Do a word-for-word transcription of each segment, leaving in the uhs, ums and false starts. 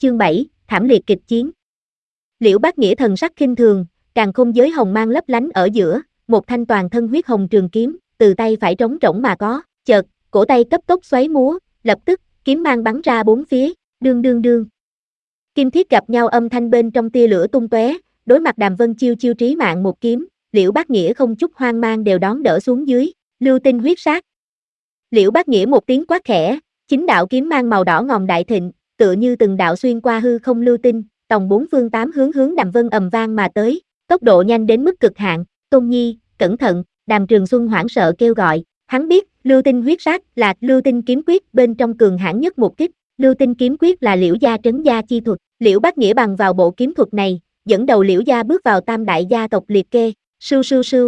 chương bảy, thảm liệt kịch chiến. Liễu Bác Nghĩa thần sắc khinh thường, càn khôn giới hồng mang lấp lánh ở giữa, một thanh toàn thân huyết hồng trường kiếm, từ tay phải trống rỗng mà có, chợt, cổ tay cấp tốc xoáy múa, lập tức, kiếm mang bắn ra bốn phía, đương đương đương. Kim thiết gặp nhau âm thanh bên trong tia lửa tung tóe, đối mặt Đàm Vân chiêu chiêu trí mạng một kiếm, Liễu Bác Nghĩa không chút hoang mang đều đón đỡ xuống dưới, lưu tinh huyết sát. Liễu Bác Nghĩa một tiếng quát khẽ, chính đạo kiếm mang màu đỏ ngòm đại thịnh, tựa như từng đạo xuyên qua hư không lưu tinh, tòng bốn phương tám hướng hướng Đàm Vân ầm vang mà tới, tốc độ nhanh đến mức cực hạn. Tôn Nhi, cẩn thận, Đàm Trường Xuân hoảng sợ kêu gọi, hắn biết, lưu tinh huyết sát là lưu tinh kiếm quyết bên trong cường hãn nhất một kích, lưu tinh kiếm quyết là Liễu gia trấn gia chi thuật, Liễu Bác Nghĩa bằng vào bộ kiếm thuật này, dẫn đầu Liễu gia bước vào tam đại gia tộc liệt kê, sưu sưu sưu.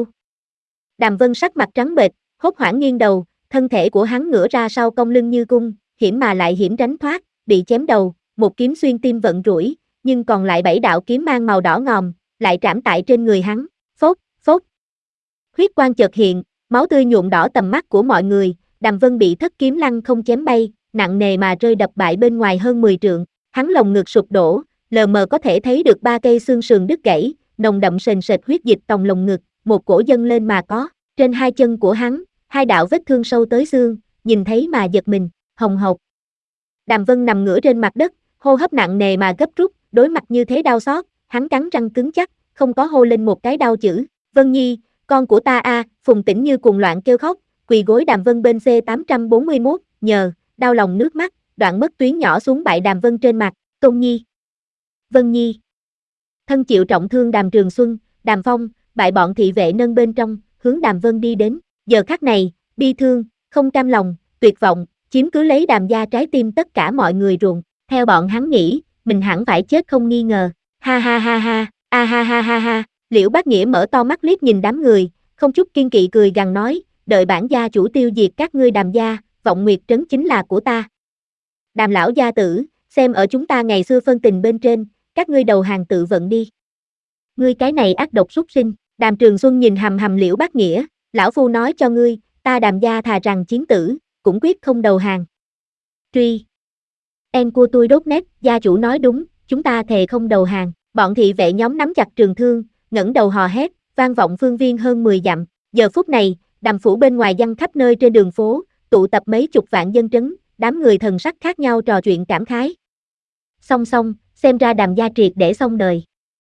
Đàm Vân sắc mặt trắng bệch, hốt hoảng nghiêng đầu, thân thể của hắn ngửa ra sau cong lưng như cung, hiểm mà lại hiểm tránh thoát, bị chém đầu, một kiếm xuyên tim vận rủi, nhưng còn lại bảy đạo kiếm mang màu đỏ ngòm, lại trảm tại trên người hắn, phốt, phốt. Huyết quang chợt hiện, máu tươi nhuộm đỏ tầm mắt của mọi người, Đàm Vân bị thất kiếm lăng không chém bay, nặng nề mà rơi đập bại bên ngoài hơn mười trượng, hắn lồng ngực sụp đổ, lờ mờ có thể thấy được ba cây xương sườn đứt gãy, nồng đậm sền sệt huyết dịch tòng lồng ngực, một cổ dâng lên mà có, trên hai chân của hắn, hai đạo vết thương sâu tới xương, nhìn thấy mà giật mình, hồng hộc. Đàm Vân nằm ngửa trên mặt đất, hô hấp nặng nề mà gấp rút, đối mặt như thế đau xót, hắn cắn răng cứng chắc, không có hô lên một cái đau chữ, Vân Nhi, con của ta a, Phùng Tĩnh Như cuồng loạn kêu khóc, quỳ gối Đàm Vân bên C tám trăm bốn mươi mốt, nhờ, đau lòng nước mắt, đoạn mất tuyến nhỏ xuống bại Đàm Vân trên mặt, Tôn Nhi, Vân Nhi. Thân chịu trọng thương Đàm Trường Xuân, Đàm Phong, bại bọn thị vệ nâng bên trong, hướng Đàm Vân đi đến, giờ khắc này, bi thương, không cam lòng, tuyệt vọng, chiếm cứ lấy Đàm gia trái tim tất cả mọi người ruồng, theo bọn hắn nghĩ, mình hẳn phải chết không nghi ngờ, ha ha ha ha, a ha ha ha ha, Liễu Bác Nghĩa mở to mắt liếc nhìn đám người, không chút kiên kỵ cười gằn nói, đợi bản gia chủ tiêu diệt các ngươi Đàm gia, vọng nguyệt trấn chính là của ta. Đàm lão gia tử, xem ở chúng ta ngày xưa phân tình bên trên, các ngươi đầu hàng tự vận đi. Ngươi cái này ác độc súc sinh, Đàm Trường Xuân nhìn hầm hầm Liễu Bác Nghĩa, lão phu nói cho ngươi, ta Đàm gia thà rằng chiến tử, cũng quyết không đầu hàng. Truy. Em của tôi đốt nét, gia chủ nói đúng, chúng ta thề không đầu hàng, bọn thị vệ nhóm nắm chặt trường thương, ngẩng đầu hò hét, vang vọng phương viên hơn mười dặm, giờ phút này, Đàm phủ bên ngoài giăng khắp nơi trên đường phố, tụ tập mấy chục vạn dân trấn, đám người thần sắc khác nhau trò chuyện cảm khái. Song song, xem ra Đàm gia triệt để xong đời.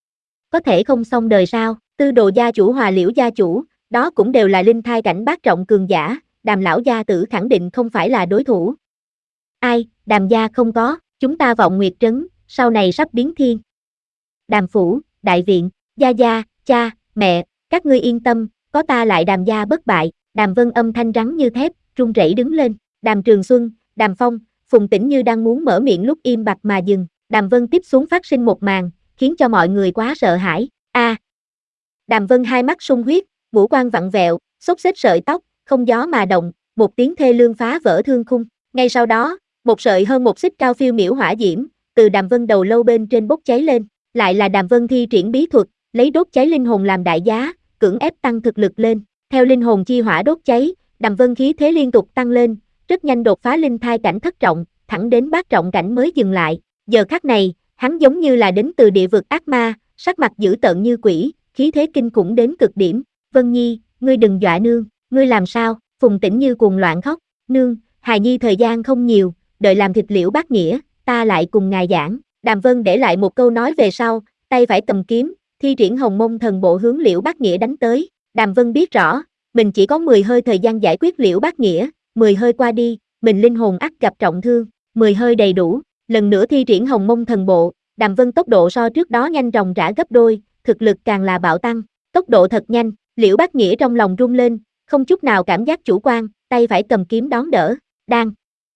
Có thể không xong đời sao, Tư Đồ gia chủ hòa Liễu gia chủ, đó cũng đều là linh thai cảnh bát trọng cường giả, Đàm lão gia tử khẳng định không phải là đối thủ. Ai, Đàm gia không có, chúng ta vọng nguyệt trấn, sau này sắp biến thiên. Đàm phủ, đại viện, gia gia, cha, mẹ, các ngươi yên tâm, có ta lại Đàm gia bất bại, Đàm Vân âm thanh rắn như thép, run rẩy đứng lên, Đàm Trường Xuân, Đàm Phong, Phùng Tĩnh Như đang muốn mở miệng lúc im bặt mà dừng, Đàm Vân tiếp xuống phát sinh một màn, khiến cho mọi người quá sợ hãi, a. À. Đàm Vân hai mắt sung huyết, ngũ quan vặn vẹo, xốc xếch sợi tóc, không gió mà động, một tiếng thê lương phá vỡ thương khung, ngay sau đó, một sợi hơn một xích cao phiêu miểu hỏa diễm, từ Đàm Vân đầu lâu bên trên bốc cháy lên, lại là Đàm Vân thi triển bí thuật, lấy đốt cháy linh hồn làm đại giá, cưỡng ép tăng thực lực lên, theo linh hồn chi hỏa đốt cháy, Đàm Vân khí thế liên tục tăng lên, rất nhanh đột phá linh thai cảnh thất trọng, thẳng đến bát trọng cảnh mới dừng lại, giờ khắc này, hắn giống như là đến từ địa vực ác ma, sắc mặt dữ tợn như quỷ, khí thế kinh khủng đến cực điểm, Vân Nhi, ngươi đừng dọa nương, ngươi làm sao, Phùng Tĩnh Như cuồng loạn khóc, nương, hài nhi thời gian không nhiều, đợi làm thịt Liễu Bác Nghĩa, ta lại cùng ngài giảng, Đàm Vân để lại một câu nói về sau, tay phải cầm kiếm, thi triển hồng mông thần bộ hướng Liễu Bác Nghĩa đánh tới, Đàm Vân biết rõ, mình chỉ có mười hơi thời gian giải quyết Liễu Bác Nghĩa, mười hơi qua đi, mình linh hồn ắt gặp trọng thương, mười hơi đầy đủ, lần nữa thi triển hồng mông thần bộ, Đàm Vân tốc độ so trước đó nhanh ròng rã gấp đôi, thực lực càng là bạo tăng, tốc độ thật nhanh, Liễu Bác Nghĩa trong lòng rung lên, không chút nào cảm giác chủ quan, tay phải cầm kiếm đón đỡ, đang.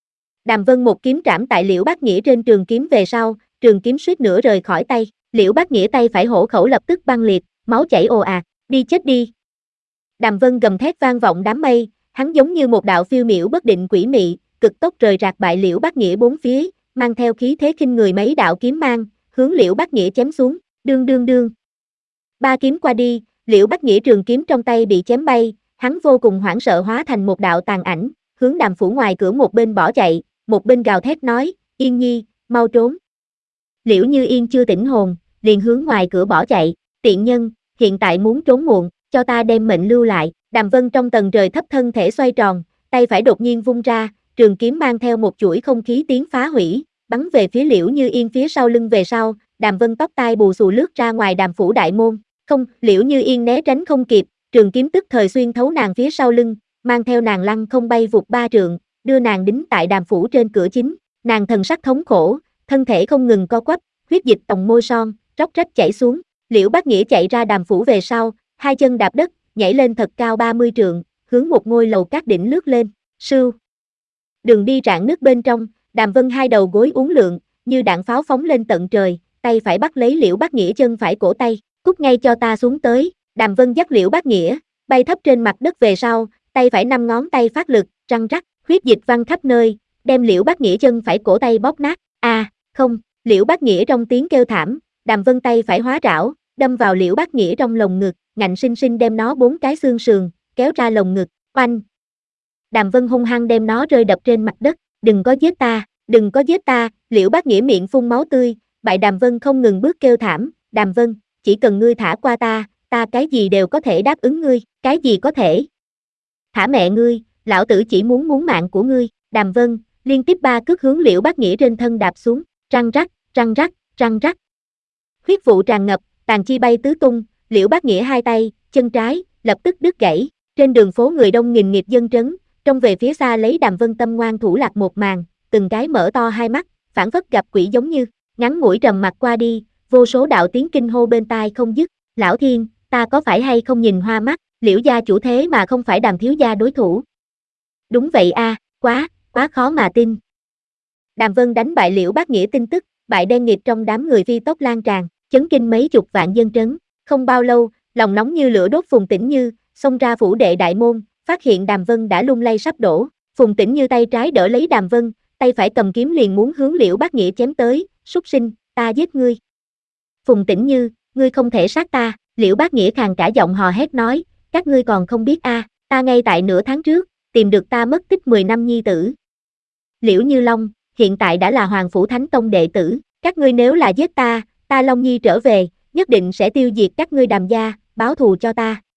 Đàm Vân một kiếm trảm tại Liễu Bác Nghĩa trên trường kiếm về sau, trường kiếm suýt nữa rời khỏi tay, Liễu Bác Nghĩa tay phải hổ khẩu lập tức băng liệt, máu chảy ồ ạt, đi chết đi. Đàm Vân gầm thét vang vọng đám mây, hắn giống như một đạo phiêu miểu bất định quỷ mị, cực tốc rời rạc bại Liễu Bác Nghĩa bốn phía, mang theo khí thế khinh người mấy đạo kiếm mang, hướng Liễu Bác Nghĩa chém xuống, đương đương đương. Ba kiếm qua đi, Liễu Bác Nghĩa trường kiếm trong tay bị chém bay, hắn vô cùng hoảng sợ hóa thành một đạo tàn ảnh, hướng Đàm phủ ngoài cửa một bên bỏ chạy, một bên gào thét nói, Yên Nhi, mau trốn. Liễu Như Yên chưa tỉnh hồn, liền hướng ngoài cửa bỏ chạy, tiện nhân, hiện tại muốn trốn muộn, cho ta đem mệnh lưu lại, Đàm Vân trong tầng trời thấp thân thể xoay tròn, tay phải đột nhiên vung ra, trường kiếm mang theo một chuỗi không khí tiếng phá hủy, bắn về phía Liễu Như Yên phía sau lưng về sau, Đàm Vân tóc tai bù xù lướt ra ngoài Đàm phủ đại môn, không, Liễu Như Yên né tránh không kịp, trường kiếm tức thời xuyên thấu nàng phía sau lưng, mang theo nàng lăn không bay vụt ba trượng, đưa nàng đính tại Đàm phủ trên cửa chính, nàng thần sắc thống khổ, thân thể không ngừng co quắp, huyết dịch tòng môi son, róc rách chảy xuống, Liễu Bác Nghĩa chạy ra Đàm phủ về sau, hai chân đạp đất, nhảy lên thật cao ba mươi trượng, hướng một ngôi lầu các đỉnh lướt lên, sưu. Đường đi rạn nước bên trong, Đàm Vân hai đầu gối uốn lượn, như đạn pháo phóng lên tận trời, tay phải bắt lấy Liễu Bác Nghĩa chân phải cổ tay, cút ngay cho ta xuống tới, Đàm Vân dắt Liễu Bác Nghĩa, bay thấp trên mặt đất về sau, tay phải năm ngón tay phát lực, răng rắc, huyết dịch văng khắp nơi, đem Liễu Bác Nghĩa chân phải cổ tay bóp nát, a, à, không, Liễu Bác Nghĩa trong tiếng kêu thảm, Đàm Vân tay phải hóa rảo, đâm vào Liễu Bác Nghĩa trong lồng ngực, ngạnh sinh sinh đem nó bốn cái xương sườn, kéo ra lồng ngực, oanh. Đàm Vân hung hăng đem nó rơi đập trên mặt đất, đừng có giết ta, đừng có giết ta, Liễu Bác Nghĩa miệng phun máu tươi, bại Đàm Vân không ngừng bước kêu thảm, Đàm Vân, chỉ cần ngươi thả qua ta, ta cái gì đều có thể đáp ứng ngươi, cái gì có thể. Thả mẹ ngươi, lão tử chỉ muốn muốn mạng của ngươi, Đàm Vân, liên tiếp ba cước hướng Liễu Bác Nghĩa trên thân đạp xuống, răng rắc, răng rắc, răng rắc. Huyết vụ tràn ngập, tàn chi bay tứ tung, Liễu Bác Nghĩa hai tay, chân trái, lập tức đứt gãy, trên đường phố người đông nghìn nghịt dân trấn, trông về phía xa lấy Đàm Vân tâm ngoan thủ lạc một màn, từng cái mở to hai mắt, phảng phất gặp quỷ giống như, ngắn ngủi trầm mặc qua đi, vô số đạo tiếng kinh hô bên tai không dứt, lão thiên, ta có phải hay không nhìn hoa mắt, Liễu gia chủ thế mà không phải Đàm thiếu gia đối thủ. Đúng vậy a, à, quá, quá khó mà tin. Đàm Vân đánh bại Liễu Bác Nghĩa tin tức, bại đen nghịt trong đám người phi tốc lan tràn, chấn kinh mấy chục vạn dân trấn, không bao lâu, lòng nóng như lửa đốt Phùng Tĩnh Như, xông ra phủ đệ đại môn, phát hiện Đàm Vân đã lung lay sắp đổ, Phùng Tĩnh Như tay trái đỡ lấy Đàm Vân, tay phải cầm kiếm liền muốn hướng Liễu Bác Nghĩa chém tới, súc sinh, ta giết ngươi. Phùng Tĩnh Như, ngươi không thể sát ta, Liễu Bác Nghĩa khàn cả giọng hò hét nói, các ngươi còn không biết a, à, ta ngay tại nửa tháng trước, tìm được ta mất tích mười năm nhi tử. Liễu Như Long, hiện tại đã là Hoàng Phủ Thánh Tông đệ tử, các ngươi nếu là giết ta, ta Long Nhi trở về, nhất định sẽ tiêu diệt các ngươi Đàm gia, báo thù cho ta.